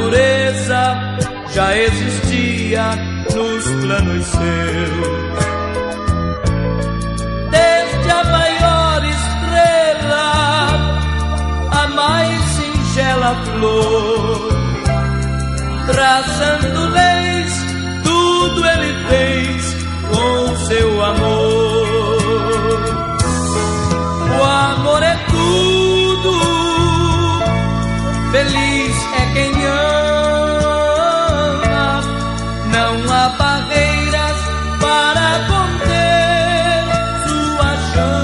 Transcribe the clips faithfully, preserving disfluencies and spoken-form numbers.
natureza já existia nos planos seus. Desde a maior estrela, a mais singela flor, traçando leis, tudo ele fez com seu amor. O amor é tudo, feliz é quem ama, não há barreiras para conter sua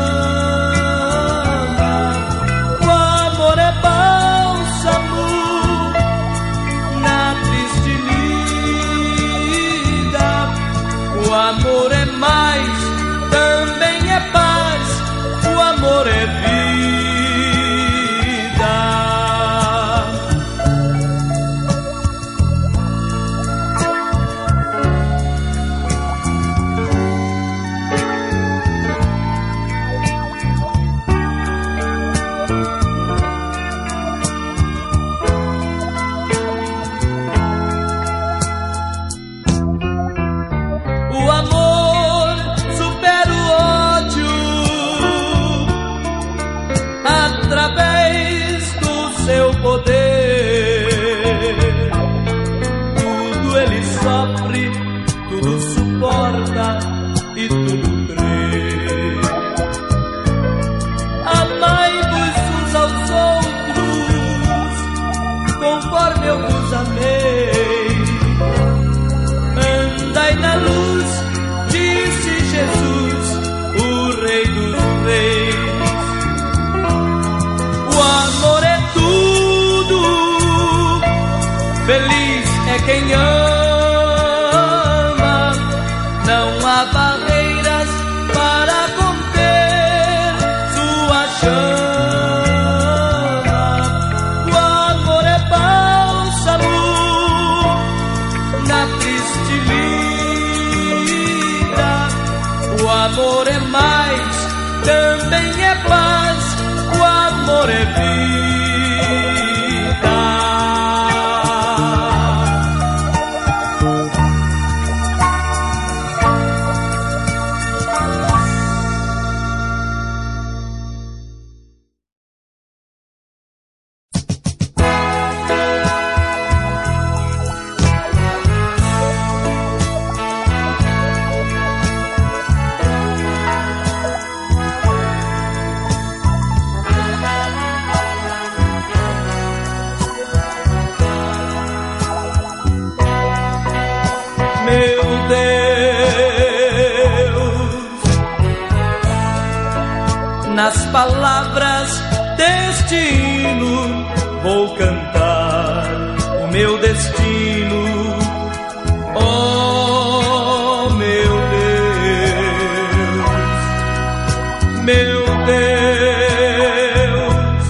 chama. O amor é bálsamo na triste lida, o amor é mais, também é paz, o amor é vida. O amor supera o ódio através do seu poder. Tudo ele sofre, tudo suporta e tudo crê. Amai-vos uns aos outros, conforme eu vos amei. Andai na luz, disse Jesus, o Rei dos Reis. O amor é tudo, feliz é quem ama, não há barreiras para conter sua chama. O amor é bálsamo na triste lida, o amor é mais, também é paz, o amor é vida. Meu Deus, nas palavras deste hino vou cantar o meu destino. Oh, meu Deus, meu Deus,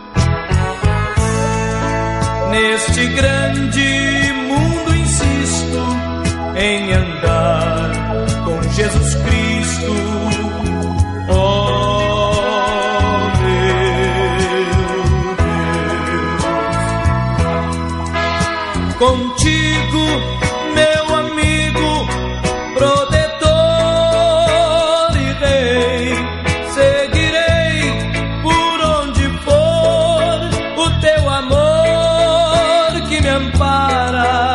neste grande mundo insisto em andar com Jesus Cristo. Oh, meu Deus, contigo, meu amigo, protetor e rei, seguirei por onde for o teu amor que me ampara.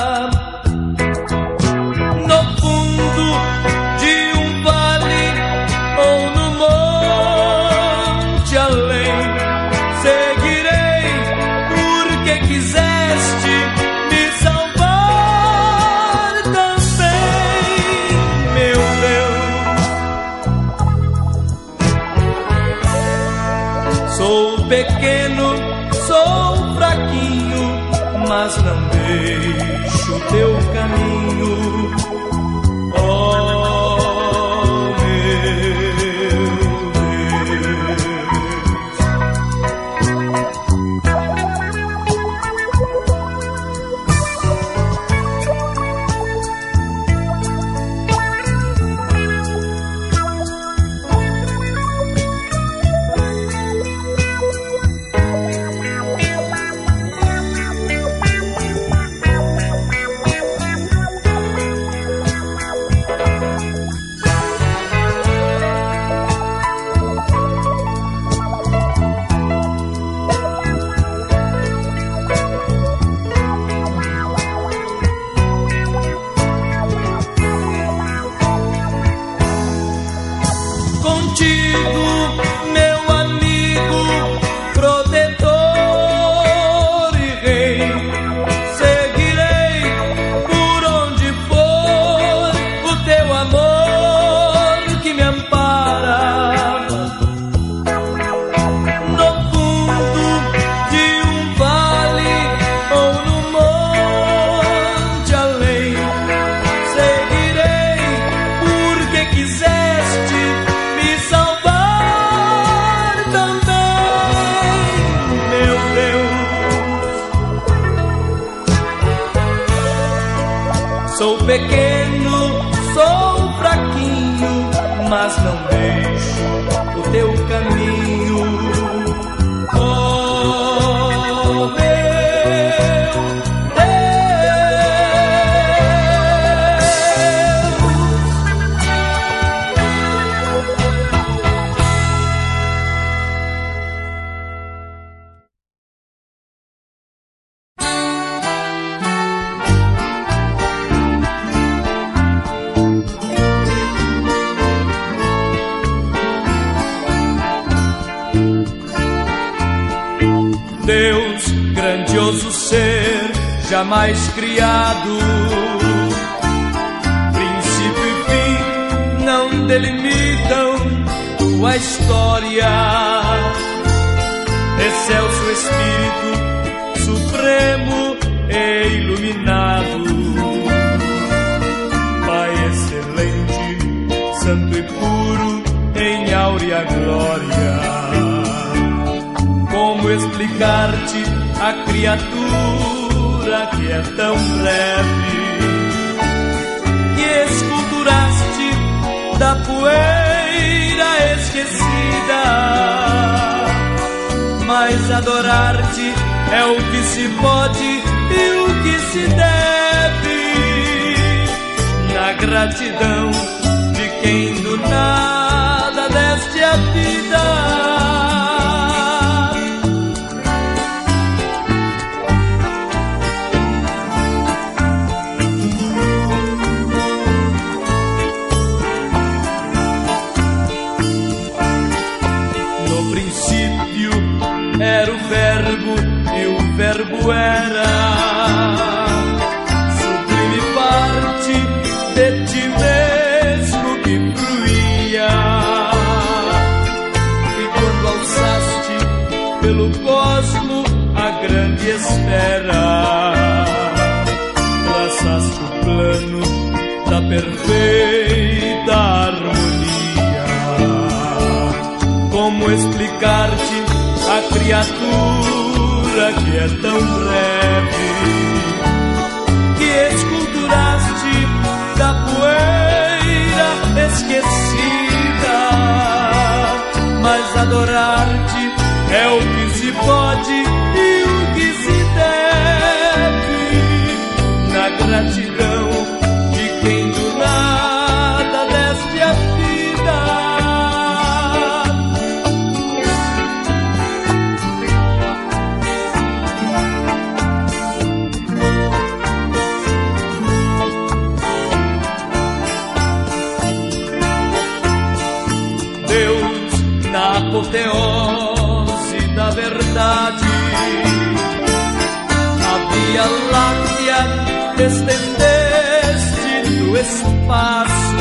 Sou pequeno, sou fraquinho, mas não deixo teu caminho. Oh, meu Deus. pequeno, sou fraquinho, mas não deixo o teu caminho. Oh, meu Deus, grandioso ser, jamais criado, princípio e fim não delimitam tua história. Excelso Espírito supremo e iluminado, Pai excelente, santo e puro em áurea glória. Como explicar-te a criatura que é tão breve, que esculturaste da poeira esquecida? Mas adorar-te é o que se pode e o que se deve, na gratidão de quem do nada deste a vida. Era o verbo e o verbo era sublime parte de ti mesmo que fluía. E quando alçaste pelo cosmo a grande esfera, traçaste o plano da perfeita harmonia. Como explicar-te a criatura que é tão breve, que esculturaste da poeira esquecida? Mas adorar-te é o que se pode e o que se deve, na gratidão de quem do nada deste a vida. Apoteose da verdade, a Via Láctea estendeste no espaço,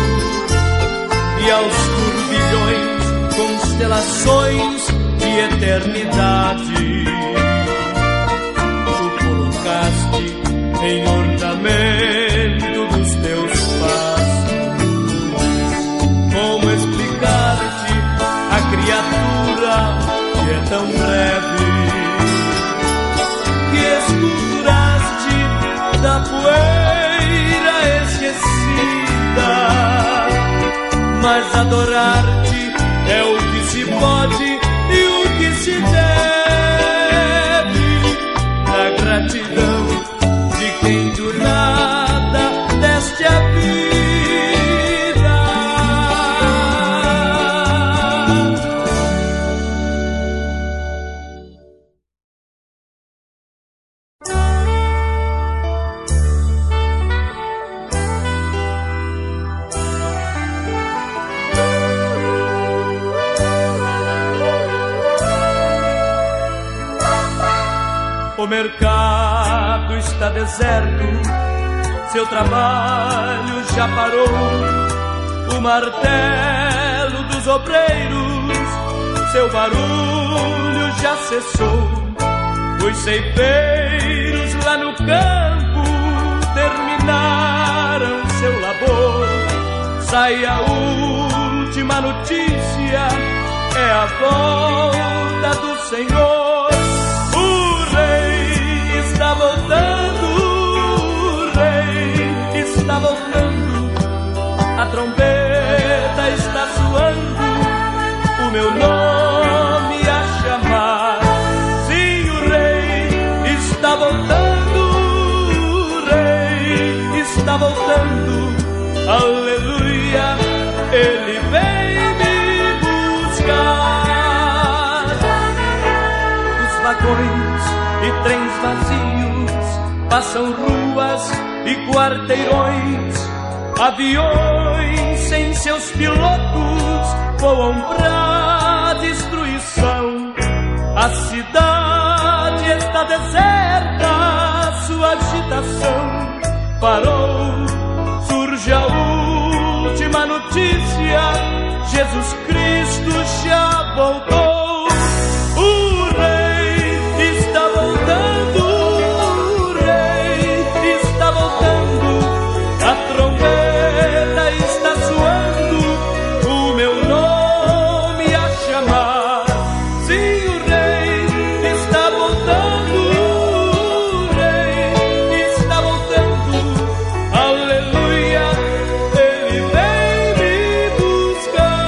e aos turbilhões constelações de eternidade tu colocaste em ornamento dos teus passos. Como explicar-te a criatura que é tão breve, que esculturaste da poeira esquecida? Mas adorar-te é o que se pode e o que se deve, na gratidão de quem do nada deste a vida. O mercado está deserto, seu trabalho já parou. O martelo dos obreiros, seu barulho já cessou. Os ceifeiros lá no campo terminaram seu labor. Sai a última notícia, é a volta do Senhor. Está voltando, o rei está vagões e trens vazios, passam ruas e quarteirões, aviões sem seus pilotos voam pra destruição. A cidade está deserta, sua agitação parou. Surge a última notícia: Jesus Cristo já voltou. O Rei está voltando, o Rei está voltando. A trombeta está soando, o meu nome a chamar. Sim, o Rei está voltando, o Rei está voltando. Aleluia, Ele vem me buscar.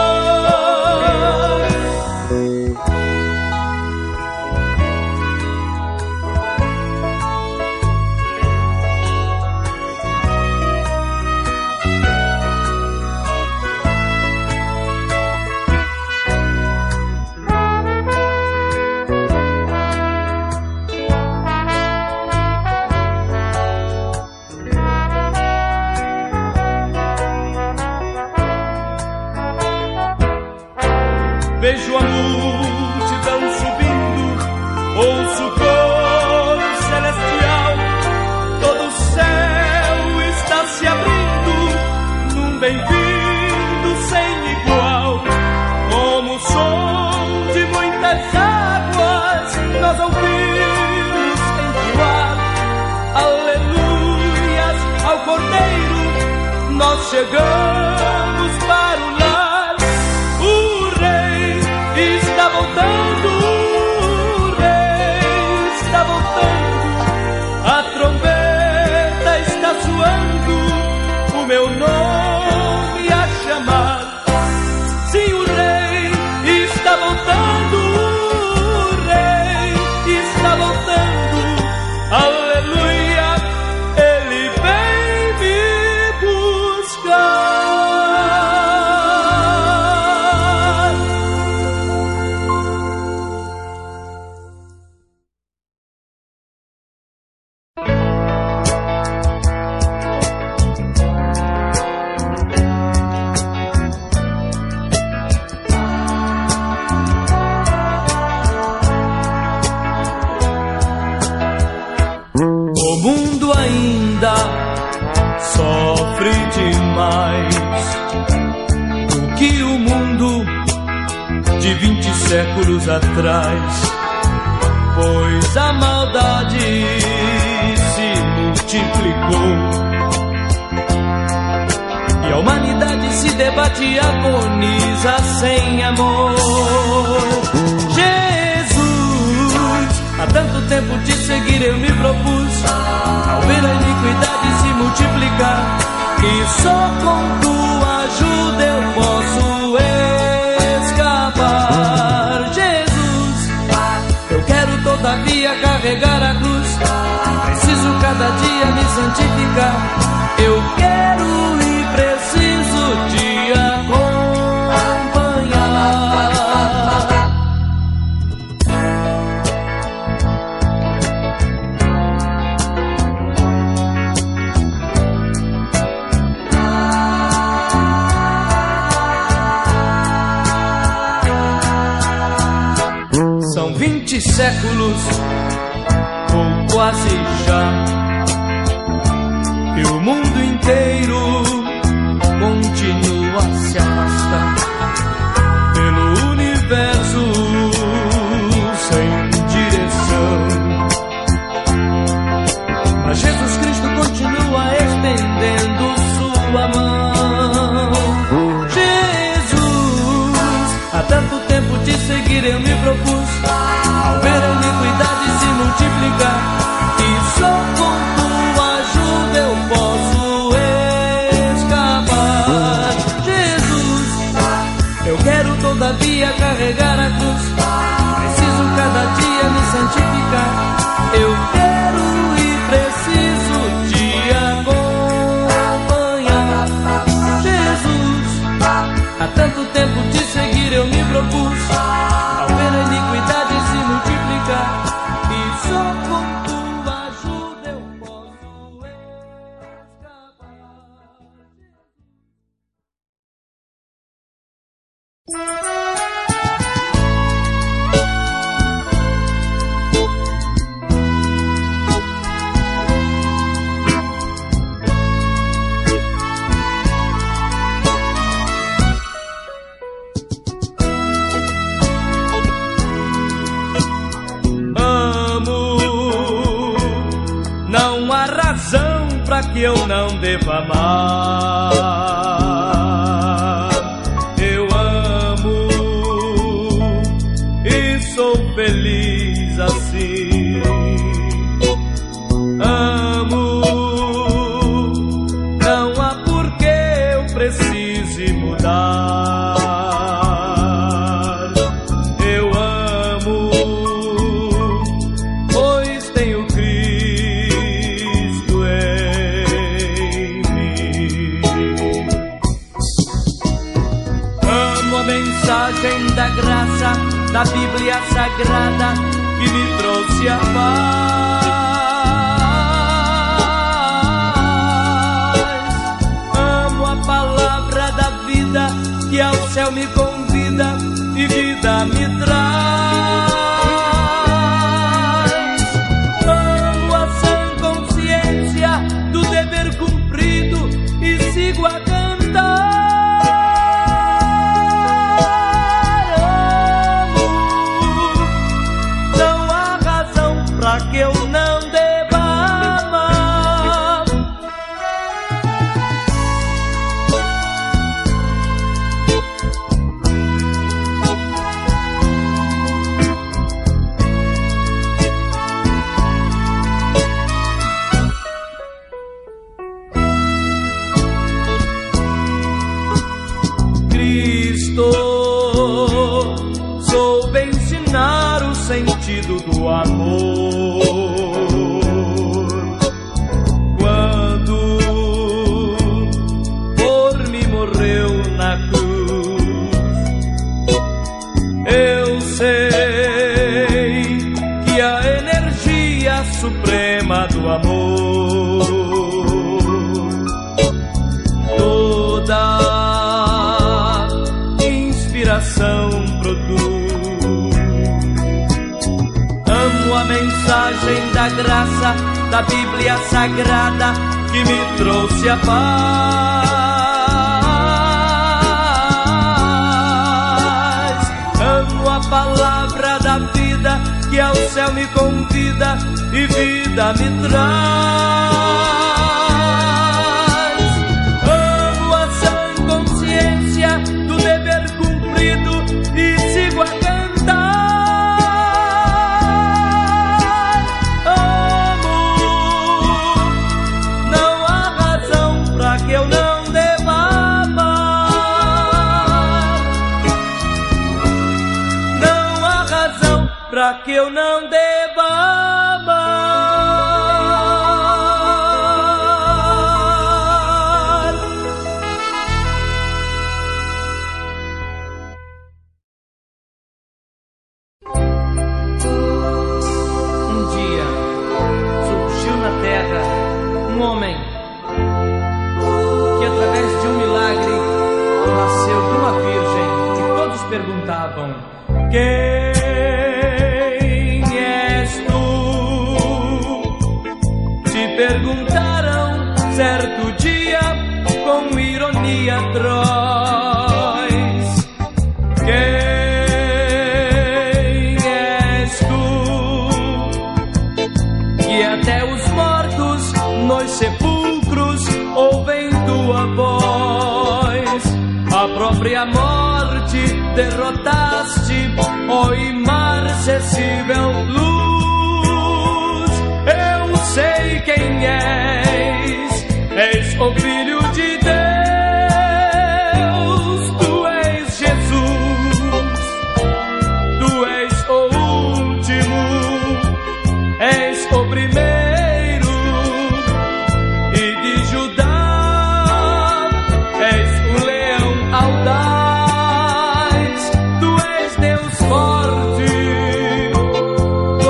Vejo a multidão subindo, ouço o coro celestial. Todo o céu está se abrindo num bem-vindo sem igual. Como o som de muitas águas, nós ouvimos entoar aleluias ao Cordeiro. Nós chegamos para o lar. Está voltando, o Rei está voltando. A trombeta está soando, o meu nome a chamar. Sim, o Rei está voltando, o Rei está voltando. Aleluia, Ele vem me buscar. O mundo ainda sofre demais do que o mundo de vinte séculos atrás, pois a maldade se multiplicou e a humanidade se debate e agoniza sem amor. Há tanto tempo te seguir eu me propus, ao ver a iniquidade se multiplicar, e só com tua ajuda eu posso escapar. Jesus, eu quero todavia carregar a cruz, preciso cada dia me santificar. Eu quero e preciso te acompanhar. São vinte séculos, ou quase já, que o mundo inteiro continua a se arrastar pelo universo sem direção. Mas Jesus Cristo continua estendendo sua mão. Jesus, há tanto tempo te seguir eu me propus, ao ver a iniquidade se multiplicar, e só com tua ajuda eu posso escapar. Jesus, eu quero todavia carregar a cruz, pra que eu não deva amar. Eu amo e sou feliz assim. Amo, não há por que eu precise mudar. Eu amo, pois tenho Cristo em mim. Amo a mensagem da graça da Bíblia Sagrada que me trouxe a paz. Amo a palavra da vida que ao céu me convida e vida me traz. Amo a sã consciência do dever cumprido e sigo a cantar. Pra que eu não deva amar. Cristo soube ensinar o sentido do amor. Suprema do amor, toda inspiração produz. Amo a mensagem da graça da Bíblia Sagrada que me trouxe a paz. Amo a palavra da vida que ao céu me convida e vida me traz. Amo a sã consciência do dever cumprido e sigo a cantar. Amo, não há razão pra que eu não deva amar. Não há razão pra que eu não deva amar. Um dia surgiu na terra um homem que através de um milagre nasceu de uma virgem e todos perguntavam: quem perguntaram certo dia com ironia atroz: quem és tu? Que até os mortos nos sepulcros ouvem tua voz. A própria morte derrotaste, ó imarcessível luz. Eu sei quem és, és o Filho de Deus. Tu és Jesus, tu és o último, és o primeiro, e de Judá és o leão audaz. Tu és Deus forte,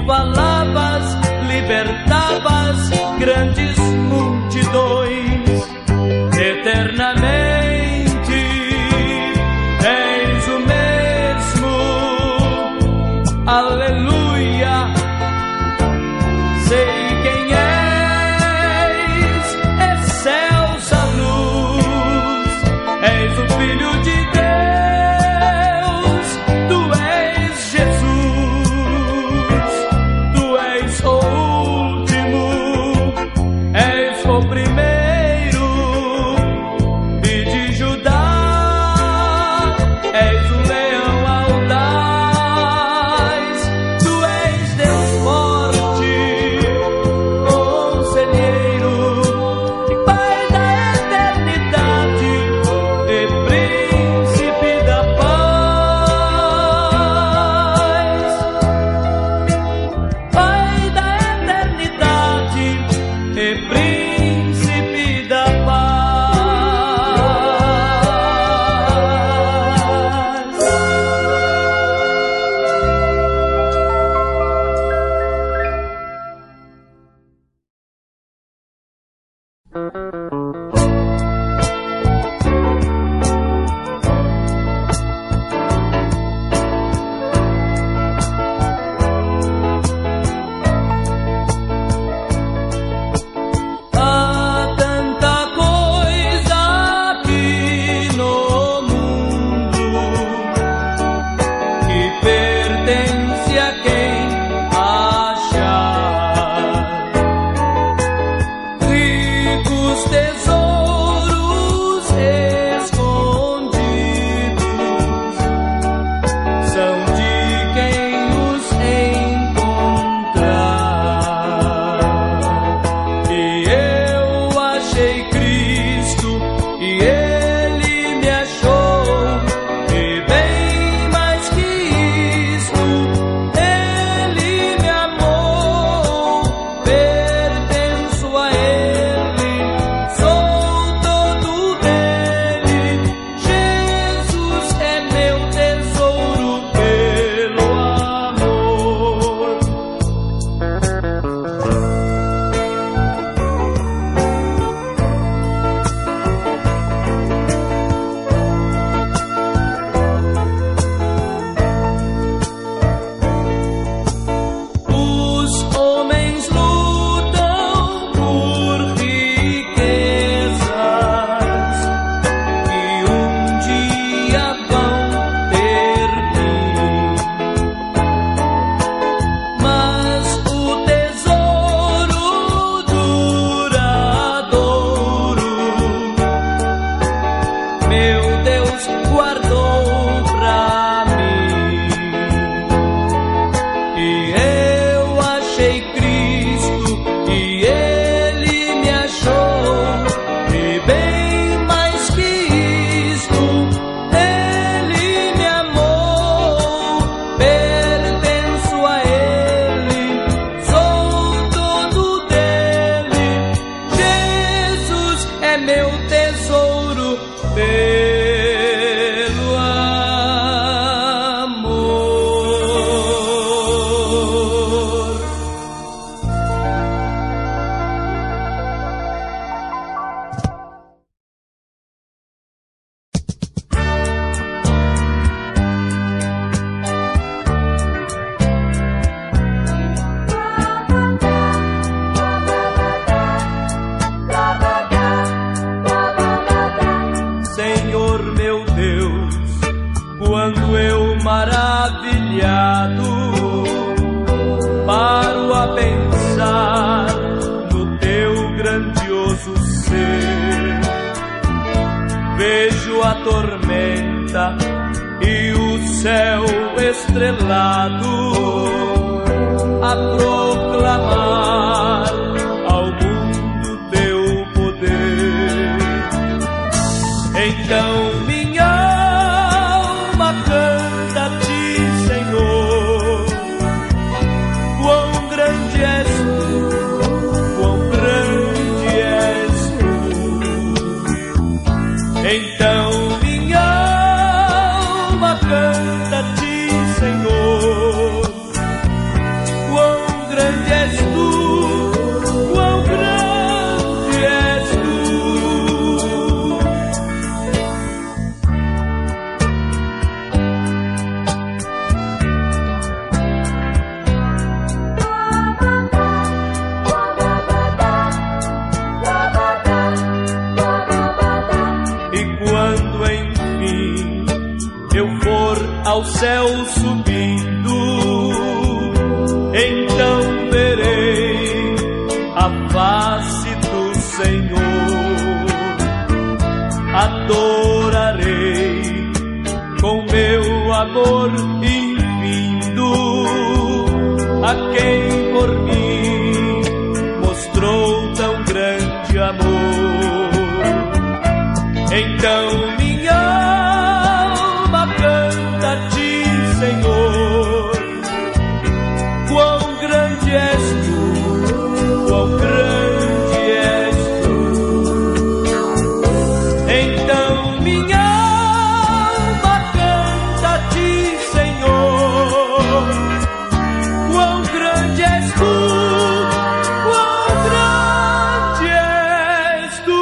falavas, libertavas grandes multidões. Eternamente és o mesmo. Aleluia. Sei quem és, excelsa luz. És o Filho de Deus, tu és Jesus. Tu és o último, és o primeiro. E de Judá és o leão audaz. Tu és Deus forte, conselheiro, Pai da eternidade e príncipe da paz. Pai da eternidade e príncipe da paz. Há tanta coisa aqui no mundo que pertence a quem achar. Ricos tesouros escondidos são de quem os encontrar. E eu achei Cristo e Ele me achou. E bem mais que isto, Ele me amou. Pertenço a Ele, sou todo dele. Jesus é meu tesouro pelo amor. Os homens lutam por riquezas que um dia vão ter fim. Mas o tesouro duradouro meu Deus guardou pra mim. E eu achei Cristo e Ele me achou. E bem mais que isto, Ele me amou. Pertenço a Ele, sou todo dele. Jesus é meu tesouro pelo amor. Senhor meu Deus, quando eu maravilhado paro a pensar no teu grandioso ser, vejo a tormenta e o céu estrelado a proclamar ao mundo teu poder. Então minha alma canta a ti, Senhor. Quão grande és tu, quão grande és tu. Então minha alma canta a ti, Senhor. céu subindo, então verei a face do Senhor. Adorarei com meu amor infindo a quem por mim mostrou tão grande amor. Então minha alma canta a ti, Senhor. Quão grande és tu, quão grande és tu. Então minha alma canta a ti, Senhor. Quão grande és tu, quão grande és tu.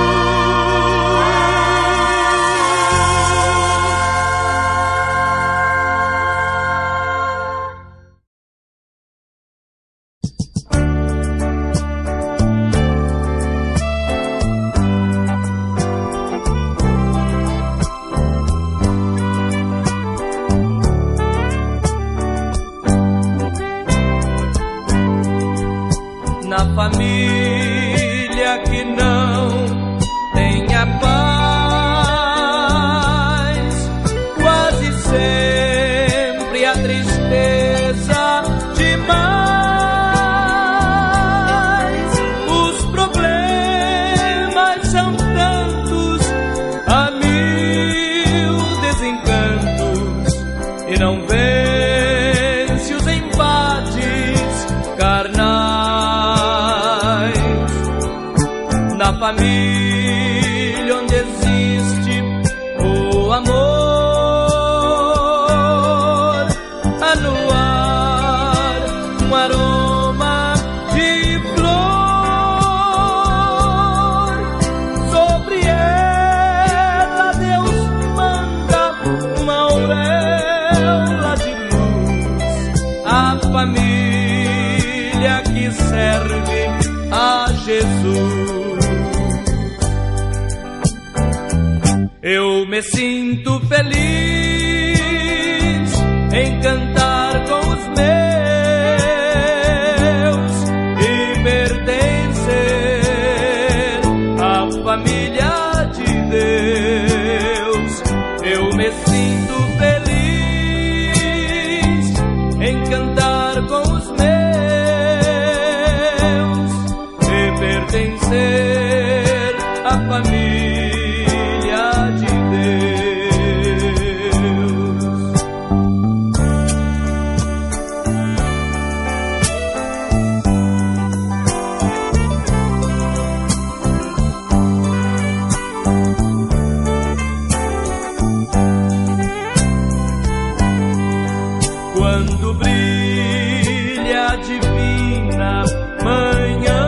Na família que não tenha paz, quase sempre a tristeza demais. Os problemas são tantos, a mil desencantos, e não vence os embates carnais. Na família onde existe o amor, há no ar um aroma de flor. Sobre ela Deus manda uma auréola de luz. A família que serve a Jesus. Eu me sinto feliz em cantar com os meus e pertencer à família de Deus. Eu me sinto feliz em cantar com os meus e pertencer à família de Deus. Quando brilha a divina manhã,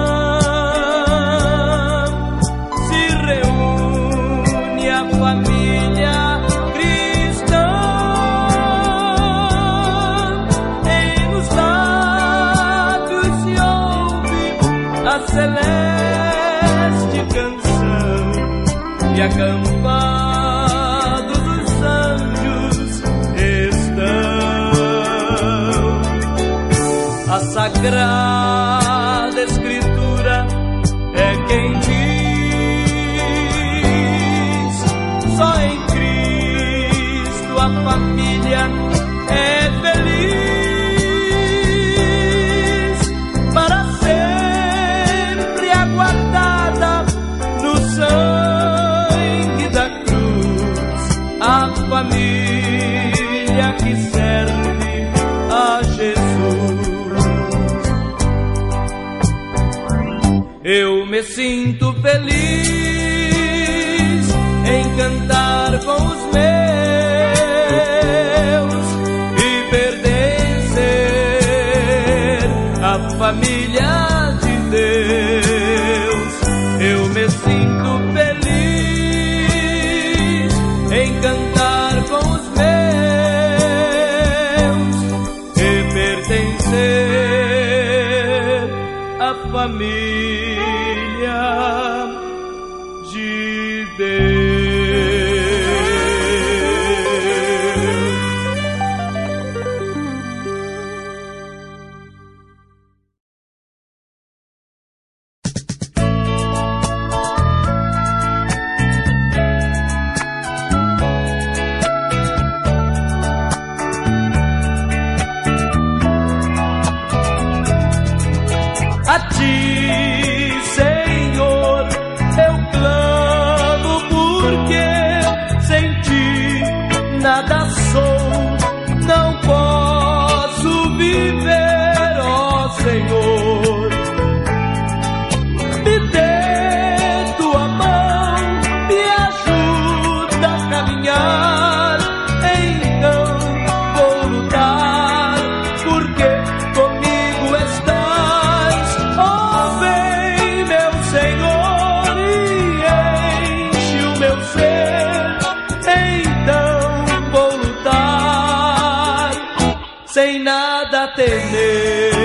família cristã, em nos lábios se ouve a celeste canção, e acampados os anjos estão. A Sagrada Escritura é quem diz: só em Cristo a família é feliz, para sempre aguardada no sangue da cruz. A família que serve a Jesus. Eu me sinto feliz em cantar com os meus e pertencer à família de Deus. Eu me sinto feliz em cantar com os meus e pertencer à família de Deus. temer.